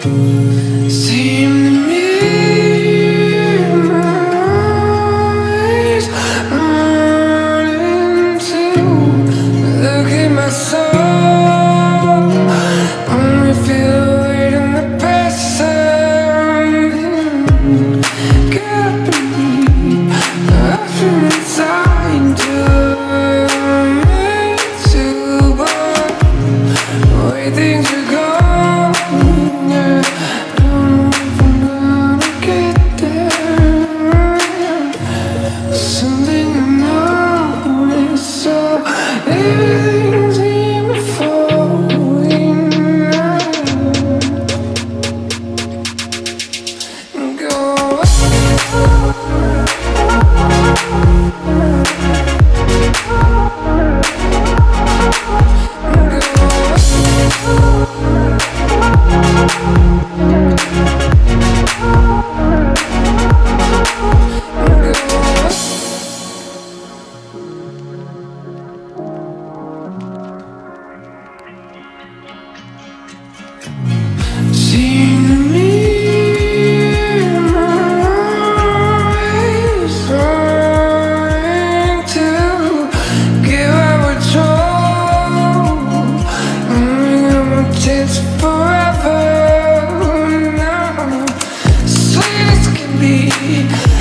Seem to me my eyes running to look at my soul. Only feel the weight in the past. Can't believe I feel inside to me too, but the way things are going, yeah, don't know if I'm gonna get there. Something I know is so everything's even falling now. Go. Seem to me my eyes trying to give up control. Only got my chance forever now. Sweet as can be.